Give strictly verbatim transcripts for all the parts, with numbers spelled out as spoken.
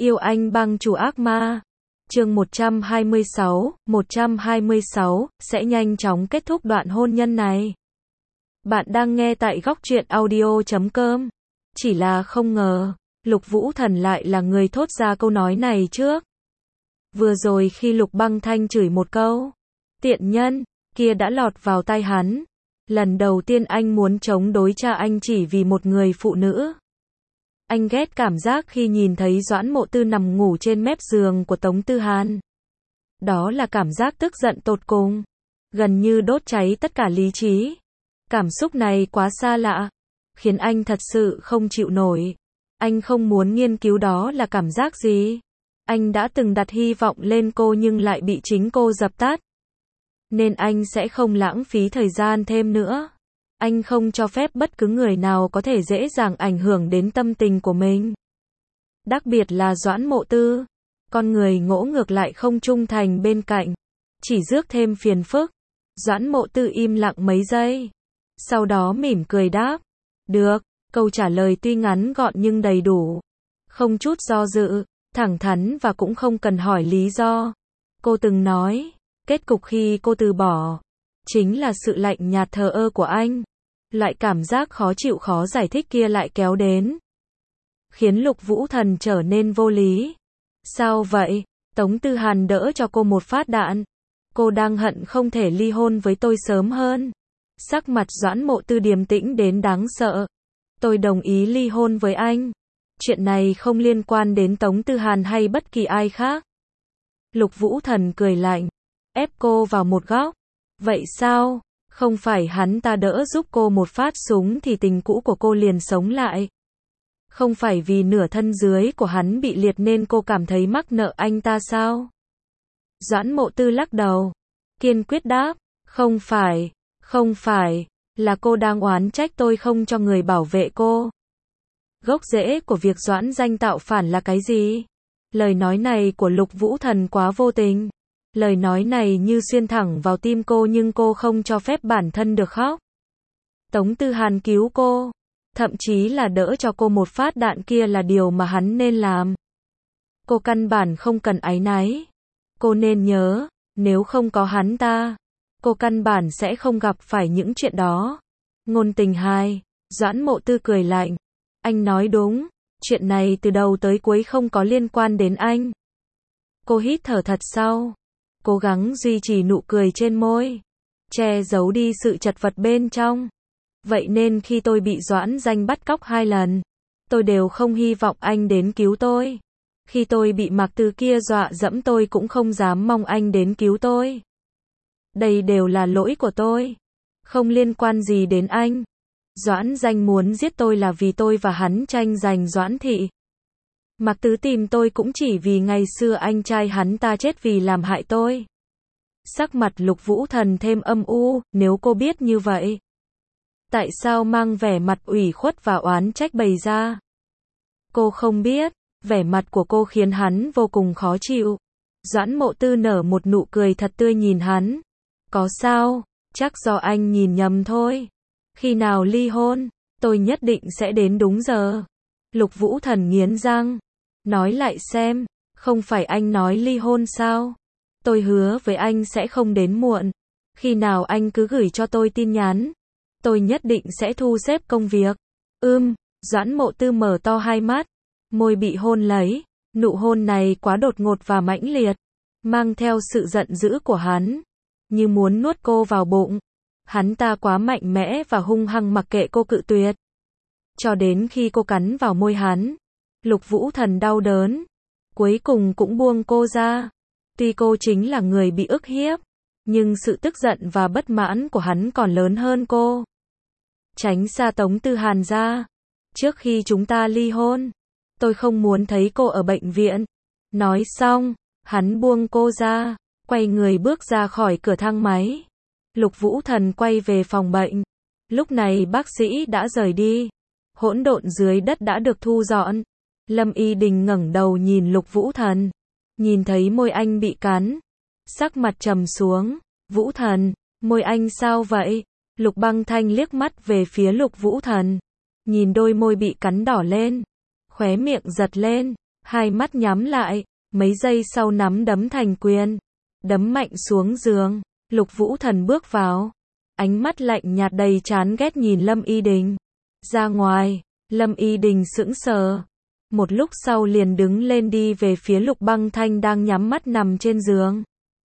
Yêu anh bang chủ ác ma. Chương một trăm hai mươi sáu, một trăm hai mươi sáu, sẽ nhanh chóng kết thúc đoạn hôn nhân này. Bạn đang nghe tại góc truyện audio chấm com. Chỉ là không ngờ, Lục Vũ Thần lại là người thốt ra câu nói này trước. Vừa rồi khi Lục Băng Thanh chửi một câu, tiện nhân, kia đã lọt vào tai hắn. Lần đầu tiên anh muốn chống đối cha anh chỉ vì một người phụ nữ. Anh ghét cảm giác khi nhìn thấy Doãn Mộ Tư nằm ngủ trên mép giường của Tống Tư Hàn. Đó là cảm giác tức giận tột cùng, gần như đốt cháy tất cả lý trí. Cảm xúc này quá xa lạ, khiến anh thật sự không chịu nổi. Anh không muốn nghiên cứu đó là cảm giác gì. Anh đã từng đặt hy vọng lên cô nhưng lại bị chính cô dập tắt. Nên anh sẽ không lãng phí thời gian thêm nữa. Anh không cho phép bất cứ người nào có thể dễ dàng ảnh hưởng đến tâm tình của mình. Đặc biệt là Doãn Mộ Tư. Con người ngỗ ngược lại không trung thành bên cạnh, chỉ rước thêm phiền phức. Doãn Mộ Tư im lặng mấy giây, sau đó mỉm cười đáp. Được, câu trả lời tuy ngắn gọn nhưng đầy đủ. Không chút do dự, thẳng thắn và cũng không cần hỏi lý do. Cô từng nói, kết cục khi cô từ bỏ, chính là sự lạnh nhạt thờ ơ của anh. Loại cảm giác khó chịu khó giải thích kia lại kéo đến, khiến Lục Vũ Thần trở nên vô lý. Sao vậy? Tống Tư Hàn đỡ cho cô một phát đạn. Cô đang hận không thể ly hôn với tôi sớm hơn. Sắc mặt Doãn Mộ Tư điềm tĩnh đến đáng sợ. Tôi đồng ý ly hôn với anh. Chuyện này không liên quan đến Tống Tư Hàn hay bất kỳ ai khác. Lục Vũ Thần cười lạnh, ép cô vào một góc. Vậy sao? Không phải hắn ta đỡ giúp cô một phát súng thì tình cũ của cô liền sống lại. Không phải vì nửa thân dưới của hắn bị liệt nên cô cảm thấy mắc nợ anh ta sao? Doãn Mộ Tư lắc đầu, kiên quyết đáp, không phải, không phải, là cô đang oán trách tôi không cho người bảo vệ cô. Gốc rễ của việc Doãn Danh tạo phản là cái gì? Lời nói này của Lục Vũ Thần quá vô tình. Lời nói này như xuyên thẳng vào tim cô nhưng cô không cho phép bản thân được khóc. Tống Tư Hàn cứu cô, thậm chí là đỡ cho cô một phát đạn kia là điều mà hắn nên làm. Cô căn bản không cần áy náy. Cô nên nhớ, nếu không có hắn ta, cô căn bản sẽ không gặp phải những chuyện đó. Ngôn tình hai, Doãn Mộ Tư cười lạnh. Anh nói đúng, chuyện này từ đầu tới cuối không có liên quan đến anh. Cô hít thở thật sâu, cố gắng duy trì nụ cười trên môi, che giấu đi sự chật vật bên trong. Vậy nên khi tôi bị Doãn Danh bắt cóc hai lần, tôi đều không hy vọng anh đến cứu tôi. Khi tôi bị Mạc Từ kia dọa dẫm tôi cũng không dám mong anh đến cứu tôi. Đây đều là lỗi của tôi, không liên quan gì đến anh. Doãn Danh muốn giết tôi là vì tôi và hắn tranh giành Doãn thị. Mạc Tứ tìm tôi cũng chỉ vì ngày xưa anh trai hắn ta chết vì làm hại tôi. Sắc mặt Lục Vũ Thần thêm âm u, nếu cô biết như vậy, tại sao mang vẻ mặt ủy khuất và oán trách bày ra? Cô không biết, vẻ mặt của cô khiến hắn vô cùng khó chịu. Doãn Mộ Tư nở một nụ cười thật tươi nhìn hắn. Có sao? Chắc do anh nhìn nhầm thôi. Khi nào ly hôn, tôi nhất định sẽ đến đúng giờ. Lục Vũ Thần nghiến răng, nói lại xem, không phải anh nói ly hôn sao? Tôi hứa với anh sẽ không đến muộn. Khi nào anh cứ gửi cho tôi tin nhắn, tôi nhất định sẽ thu xếp công việc. Ưm, Doãn Mộ Tư mở to hai mắt, môi bị hôn lấy. Nụ hôn này quá đột ngột và mãnh liệt, mang theo sự giận dữ của hắn, như muốn nuốt cô vào bụng. Hắn ta quá mạnh mẽ và hung hăng mặc kệ cô cự tuyệt. Cho đến khi cô cắn vào môi hắn, Lục Vũ Thần đau đớn, cuối cùng cũng buông cô ra. Tuy cô chính là người bị ức hiếp, nhưng sự tức giận và bất mãn của hắn còn lớn hơn cô. Tránh xa Tống Tư Hàn ra. Trước khi chúng ta ly hôn, tôi không muốn thấy cô ở bệnh viện. Nói xong, hắn buông cô ra, quay người bước ra khỏi cửa thang máy. Lục Vũ Thần quay về phòng bệnh. Lúc này bác sĩ đã rời đi. Hỗn độn dưới đất đã được thu dọn. Lâm Y Đình ngẩng đầu nhìn Lục Vũ Thần, nhìn thấy môi anh bị cắn, sắc mặt trầm xuống. Vũ Thần, môi anh sao vậy? Lục Băng Thanh liếc mắt về phía Lục Vũ Thần, nhìn đôi môi bị cắn đỏ lên, khóe miệng giật lên. hai mắt nhắm lại, mấy giây sau nắm đấm thành quyền, đấm mạnh xuống giường. Lục Vũ Thần bước vào, ánh mắt lạnh nhạt đầy chán ghét nhìn Lâm Y Đình. Ra ngoài, Lâm Y Đình sững sờ, một lúc sau liền đứng lên đi về phía Lục Băng Thanh đang nhắm mắt nằm trên giường.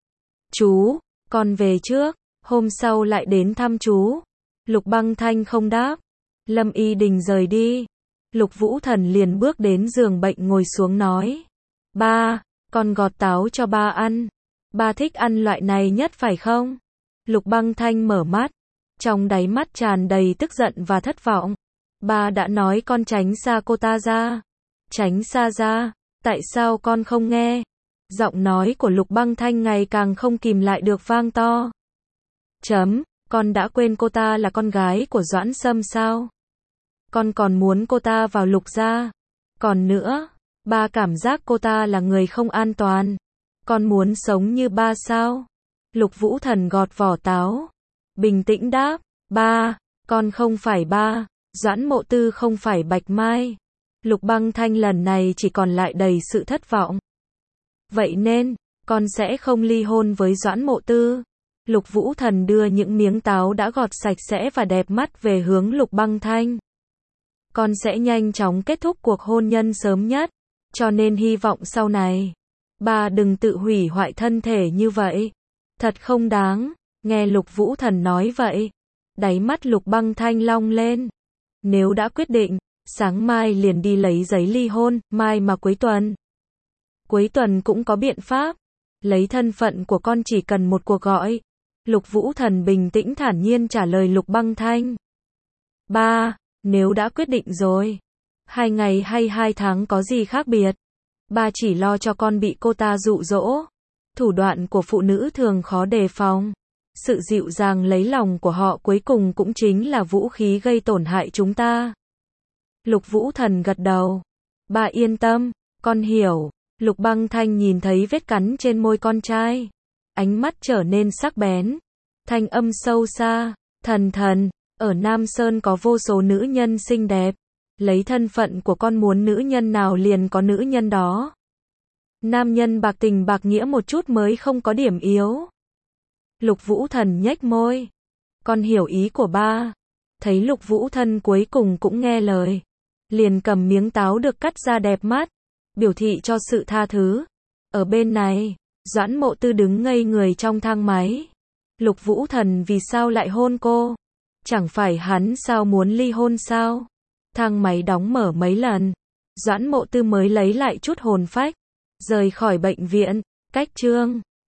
Chú, con về trước, hôm sau lại đến thăm chú. Lục Băng Thanh không đáp. Lâm Y Đình rời đi. Lục Vũ Thần liền bước đến giường bệnh ngồi xuống nói. Ba, con gọt táo cho ba ăn. Ba thích ăn loại này nhất phải không? Lục Băng Thanh mở mắt, trong đáy mắt tràn đầy tức giận và thất vọng. Ba đã nói con tránh xa cô ta ra. Tránh xa ra, tại sao con không nghe? Giọng nói của Lục Băng Thanh ngày càng không kìm lại được vang to. Chấm, con đã quên cô ta là con gái của Doãn Sâm sao? Con còn muốn cô ta vào Lục gia. Còn nữa, ba cảm giác cô ta là người không an toàn. Con muốn sống như ba sao? Lục Vũ Thần gọt vỏ táo, bình tĩnh đáp, ba, con không phải ba, Doãn Mộ Tư không phải Bạch Mai. Lục Băng Thanh lần này chỉ còn lại đầy sự thất vọng. Vậy nên, con sẽ không ly hôn với Doãn Mộ Tư. Lục Vũ Thần đưa những miếng táo đã gọt sạch sẽ và đẹp mắt về hướng Lục Băng Thanh. Con sẽ nhanh chóng kết thúc cuộc hôn nhân sớm nhất, cho nên hy vọng sau này, ba đừng tự hủy hoại thân thể như vậy. Thật không đáng. Nghe Lục Vũ Thần nói vậy, đáy mắt Lục Băng Thanh long lên. Nếu đã quyết định, sáng mai liền đi lấy giấy ly hôn, mai mà cuối tuần. Cuối tuần cũng có biện pháp. Lấy thân phận của con chỉ cần một cuộc gọi. Lục Vũ Thần bình tĩnh thản nhiên trả lời Lục Băng Thanh. Ba, nếu đã quyết định rồi, hai ngày hay hai tháng có gì khác biệt. Ba chỉ lo cho con bị cô ta dụ dỗ. Thủ đoạn của phụ nữ thường khó đề phòng. Sự dịu dàng lấy lòng của họ cuối cùng cũng chính là vũ khí gây tổn hại chúng ta. Lục Vũ Thần gật đầu. Ba yên tâm, con hiểu. Lục Băng Thanh nhìn thấy vết cắn trên môi con trai. Ánh mắt trở nên sắc bén. Thanh âm sâu xa. Thần thần, ở Nam Sơn có vô số nữ nhân xinh đẹp. Lấy thân phận của con muốn nữ nhân nào liền có nữ nhân đó. Nam nhân bạc tình bạc nghĩa một chút mới không có điểm yếu. Lục Vũ Thần nhếch môi. Con hiểu ý của ba. Thấy Lục Vũ Thần cuối cùng cũng nghe lời. Liền cầm miếng táo được cắt ra đẹp mắt. Biểu thị cho sự tha thứ. Ở bên này, Doãn Mộ Tư đứng ngây người trong thang máy. Lục Vũ Thần vì sao lại hôn cô? Chẳng phải hắn sao muốn ly hôn sao? Thang máy đóng mở mấy lần. Doãn Mộ Tư mới lấy lại chút hồn phách. Rời khỏi bệnh viện. Cách chương